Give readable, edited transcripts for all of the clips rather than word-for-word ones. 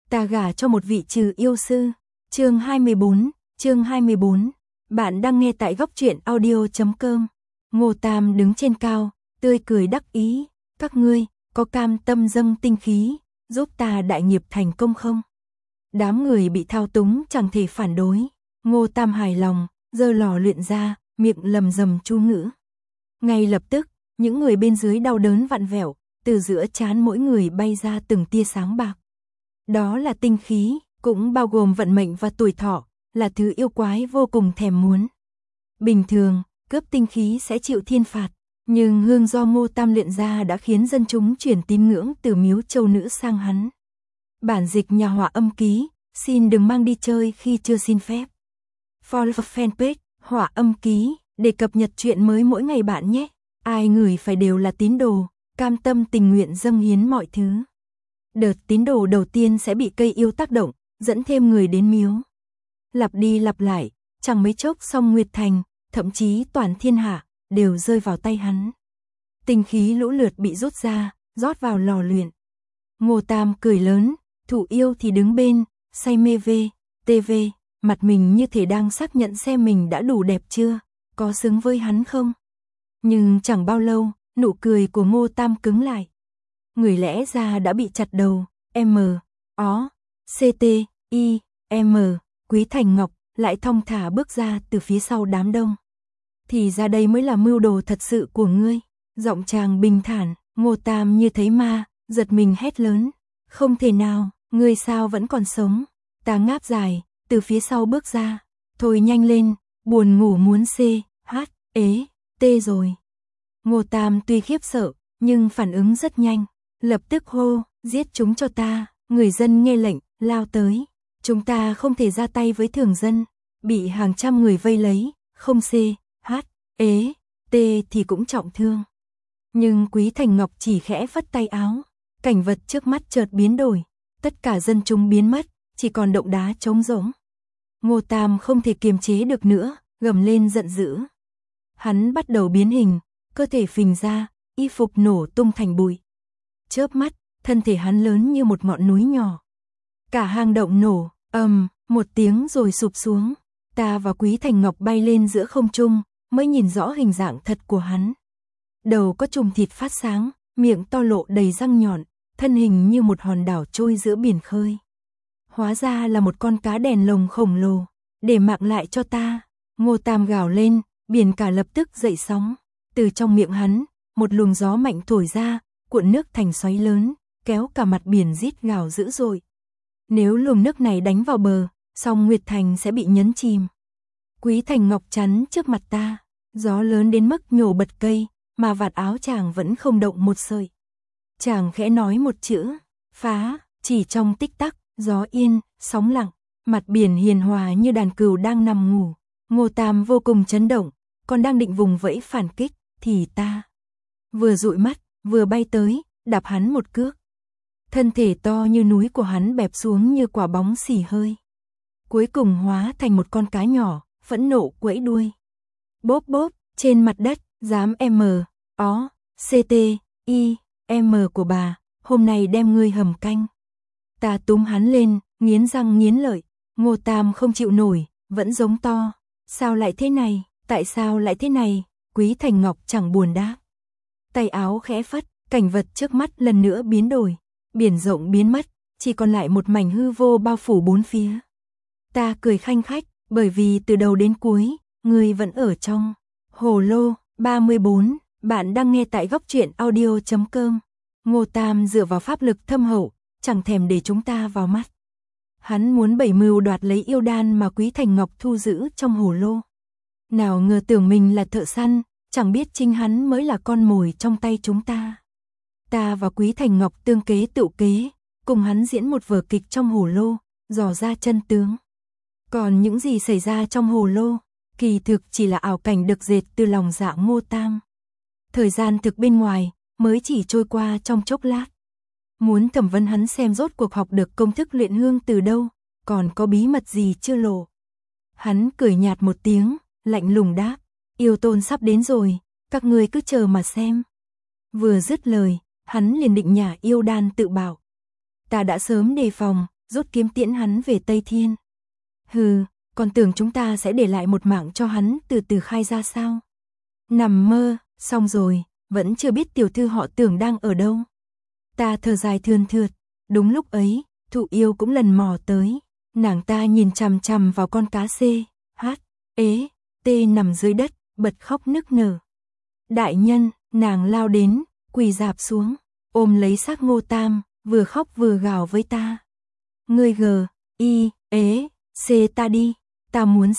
Ta gả cho một vị trừ yêu sư. Chương 24. Bạn đang nghe tại góc truyện audio.com. Ngô Tam đứng trên cao, tươi cười đắc ý. Các ngươi, có cam tâm dâng tinh khí, giúp ta đại nghiệp thành công không? Đám người bị thao túng chẳng thể phản đối. Ngô Tam hài lòng, giơ lò luyện ra, miệng lầm rầm chú ngữ. Ngay lập tức, những người bên dưới đau đớn vặn vẹo, từ giữa trán mỗi người bay ra từng tia sáng bạc. Đó là tinh khí, cũng bao gồm vận mệnh và tuổi thọ, là thứ yêu quái vô cùng thèm muốn. Bình thường, cướp tinh khí sẽ chịu thiên phạt, nhưng hương do Ngô Tam luyện ra đã khiến dân chúng chuyển tín ngưỡng từ miếu châu nữ sang hắn. Bản dịch nhà họa âm ký, xin đừng mang đi chơi khi chưa xin phép. Follow fanpage, họa âm ký, để cập nhật chuyện mới mỗi ngày bạn nhé. Ai ngửi phải đều là tín đồ, cam tâm tình nguyện dâng hiến mọi thứ. Đợt tín đồ đầu tiên sẽ bị cây yêu tác động, dẫn thêm người đến miếu. Lặp đi lặp lại, chẳng mấy chốc Song Nguyệt Thành, thậm chí toàn thiên hạ, đều rơi vào tay hắn. Tinh khí lũ lượt bị rút ra, rót vào lò luyện. Ngô Tam cười lớn, thủ yêu thì đứng bên, say mê TV, mặt mình như thể đang xác nhận xem mình đã đủ đẹp chưa, có xứng với hắn không. Nhưng chẳng bao lâu, nụ cười của Ngô Tam cứng lại. Người lẽ ra đã bị chặt đầu, Quý Thành Ngọc lại thong thả bước ra từ phía sau đám đông. Thì ra đây mới là mưu đồ thật sự của ngươi. Giọng chàng bình thản, Ngô Tam như thấy ma, giật mình hét lớn. Không thể nào, ngươi sao vẫn còn sống. Ta ngáp dài, từ phía sau bước ra. Thôi nhanh lên, buồn ngủ muốn rồi. Ngô Tam tuy khiếp sợ, nhưng phản ứng rất nhanh. Lập tức hô, giết chúng cho ta. Người dân nghe lệnh, lao tới. Chúng ta không thể ra tay với thường dân, bị hàng trăm người vây lấy, không thì cũng trọng thương. Nhưng Quý Thành Ngọc chỉ khẽ phất tay áo, cảnh vật trước mắt chợt biến đổi, tất cả dân chúng biến mất, chỉ còn động đá trống rỗng. Ngô Tam không thể kiềm chế được nữa, gầm lên giận dữ. Hắn bắt đầu biến hình, cơ thể phình ra, y phục nổ tung thành bụi. Chớp mắt, thân thể hắn lớn như một ngọn núi nhỏ. Cả hang động nổ, một tiếng rồi sụp xuống. Ta và Quý Thành Ngọc bay lên giữa không trung, mới nhìn rõ hình dạng thật của hắn. Đầu có chùm thịt phát sáng, miệng to lộ đầy răng nhọn, thân hình như một hòn đảo trôi giữa biển khơi. Hóa ra là một con cá đèn lồng khổng lồ, để mạng lại cho ta. Ngô Tam gào lên, biển cả lập tức dậy sóng. Từ trong miệng hắn, một luồng gió mạnh thổi ra, cuộn nước thành xoáy lớn, kéo cả mặt biển rít gào dữ dội. Nếu luồng nước này đánh vào bờ, Song Nguyệt Thành sẽ bị nhấn chìm. Quý Thành Ngọc chắn trước mặt ta, gió lớn đến mức nhổ bật cây, mà vạt áo chàng vẫn không động một sợi. Chàng khẽ nói một chữ, phá, chỉ trong tích tắc, gió yên, sóng lặng, mặt biển hiền hòa như đàn cừu đang nằm ngủ. Ngô Tam vô cùng chấn động, còn đang định vùng vẫy phản kích, thì ta vừa dụi mắt, vừa bay tới, đạp hắn một cước. Thân thể to như núi của hắn bẹp xuống như quả bóng xì hơi. Cuối cùng hóa thành một con cá nhỏ, phẫn nộ quẫy đuôi. Bốp bốp, trên mặt đất, dám của bà, hôm nay đem ngươi hầm canh. Ta túm hắn lên, nghiến răng nghiến lợi. Ngô Tam không chịu nổi, vẫn giống to. Sao lại thế này, tại sao lại thế này? Quý Thành Ngọc chẳng buồn đáp. Tay áo khẽ phất, cảnh vật trước mắt lần nữa biến đổi. Biển rộng biến mất, chỉ còn lại một mảnh hư vô bao phủ bốn phía. Ta cười khanh khách, bởi vì từ đầu đến cuối, ngươi vẫn ở trong hồ lô. 34, bạn đang nghe tại góc truyện audio.com. Ngô Tam dựa vào pháp lực thâm hậu, chẳng thèm để chúng ta vào mắt. Hắn muốn bày mưu đoạt lấy yêu đan mà Quý Thành Ngọc thu giữ trong hồ lô. Nào ngờ tưởng mình là thợ săn, chẳng biết chính hắn mới là con mồi trong tay chúng ta. Ta và Quý Thành Ngọc tương kế tựu kế, cùng hắn diễn một vở kịch trong hồ lô, dò ra chân tướng. Còn những gì xảy ra trong hồ lô, kỳ thực chỉ là ảo cảnh được dệt từ lòng dạ Ngô Tam. Thời gian thực bên ngoài, mới chỉ trôi qua trong chốc lát. Muốn thẩm vấn hắn xem rốt cuộc học được công thức luyện hương từ đâu, còn có bí mật gì chưa lộ. Hắn cười nhạt một tiếng, lạnh lùng đáp, yêu tôn sắp đến rồi, các ngươi cứ chờ mà xem. Vừa dứt lời, hắn liền định nhả yêu đan tự bảo. Ta đã sớm đề phòng, rút kiếm tiễn hắn về Tây Thiên. Hừ, còn tưởng chúng ta sẽ để lại một mạng cho hắn từ từ khai ra sao? Nằm mơ, xong rồi, vẫn chưa biết tiểu thư họ Tưởng đang ở đâu. Ta thở dài thườn thượt, đúng lúc ấy, Thụ Yêu cũng lần mò tới, nàng ta nhìn chằm chằm vào con cá tê nằm dưới đất, bật khóc nức nở. Đại nhân, nàng lao đến, quỳ rạp xuống, ôm lấy xác Ngô Tam, vừa khóc vừa gào với ta. Ngươi ta đi, ta muốn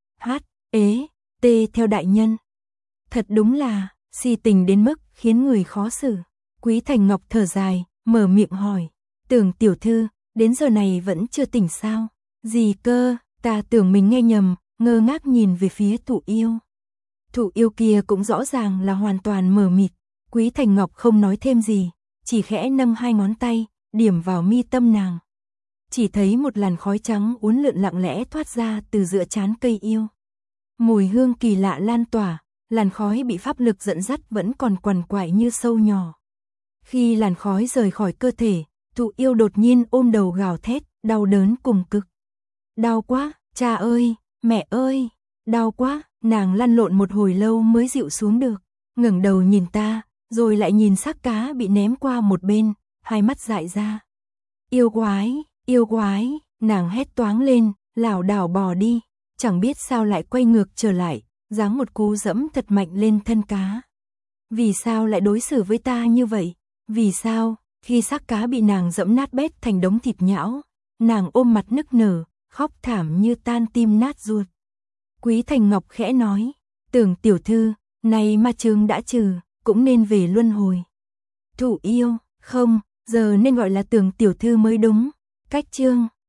theo đại nhân. Thật đúng là, si tình đến mức khiến người khó xử. Quý Thành Ngọc thở dài, mở miệng hỏi, Tưởng tiểu thư, đến giờ này vẫn chưa tỉnh sao? Gì cơ, ta tưởng mình nghe nhầm, ngơ ngác nhìn về phía Thụ Yêu. Thụ Yêu kia cũng rõ ràng là hoàn toàn mờ mịt. Quý Thành Ngọc không nói thêm gì, chỉ khẽ nâng hai ngón tay, điểm vào mi tâm nàng. Chỉ thấy một làn khói trắng uốn lượn lặng lẽ thoát ra từ giữa trán cây yêu. Mùi hương kỳ lạ lan tỏa, làn khói bị pháp lực dẫn dắt vẫn còn quằn quại như sâu nhỏ. Khi làn khói rời khỏi cơ thể, Thụ Yêu đột nhiên ôm đầu gào thét, đau đớn cùng cực. Đau quá, cha ơi, mẹ ơi, đau quá, nàng lăn lộn một hồi lâu mới dịu xuống được, ngẩng đầu nhìn ta, rồi lại nhìn xác cá bị ném qua một bên, hai mắt dại ra. Yêu quái, nàng hét toáng lên, lảo đảo bò đi, chẳng biết sao lại quay ngược trở lại, giáng một cú dẫm thật mạnh lên thân cá. Vì sao lại đối xử với ta như vậy? Vì sao, khi xác cá bị nàng dẫm nát bét thành đống thịt nhão, nàng ôm mặt nức nở, khóc thảm như tan tim nát ruột. Quý Thành Ngọc khẽ nói, Tưởng tiểu thư, này ma chướng đã trừ, cũng nên về luân hồi. Thụ Yêu, không, giờ nên gọi là Tưởng tiểu thư mới đúng. Cách chương